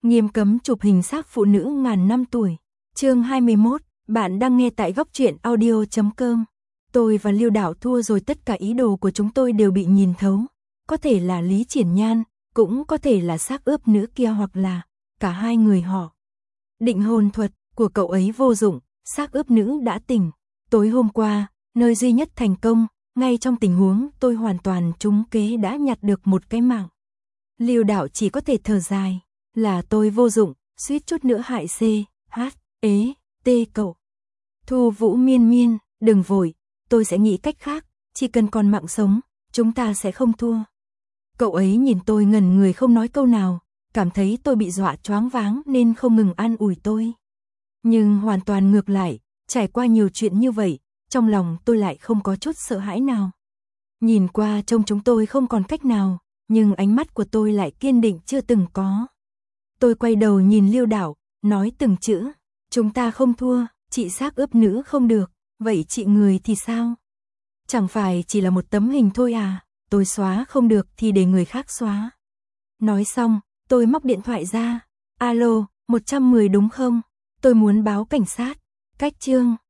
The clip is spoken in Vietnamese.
Nghiêm cấm chụp hình xác phụ nữ ngàn năm tuổi. Chương 21, bạn đang nghe tại góc truyện audio.com. Tôi và Lưu Đạo thua rồi, tất cả ý đồ của chúng tôi đều bị nhìn thấu. Có thể là Lý Triển Nhan, cũng có thể là xác ướp nữ kia, hoặc là cả hai người họ. Định hồn thuật của cậu ấy vô dụng, xác ướp nữ đã tỉnh. Tối hôm qua, nơi duy nhất thành công, ngay trong tình huống tôi hoàn toàn trúng kế đã nhặt được một cái mạng. Lưu Đạo chỉ có thể thở dài, là tôi vô dụng, suýt chút nữa hại C.H.E.T cậu. Thu Vũ Miên Miên, đừng vội, tôi sẽ nghĩ cách khác, chỉ cần còn mạng sống, chúng ta sẽ không thua. Cậu ấy nhìn tôi ngẩn người không nói câu nào, cảm thấy tôi bị dọa choáng váng nên không ngừng an ủi tôi. Nhưng hoàn toàn ngược lại, trải qua nhiều chuyện như vậy, trong lòng tôi lại không có chút sợ hãi nào. Nhìn qua trông chúng tôi không còn cách nào, nhưng ánh mắt của tôi lại kiên định chưa từng có. Tôi quay đầu nhìn Lưu Đạo, nói từng chữ, chúng ta không thua, chị xác ướp nữ không được, vậy chị người thì sao? Chẳng phải chỉ là một tấm hình thôi à, tôi xóa không được thì để người khác xóa. Nói xong, tôi móc điện thoại ra, alo, 110 đúng không? Tôi muốn báo cảnh sát. Cách chương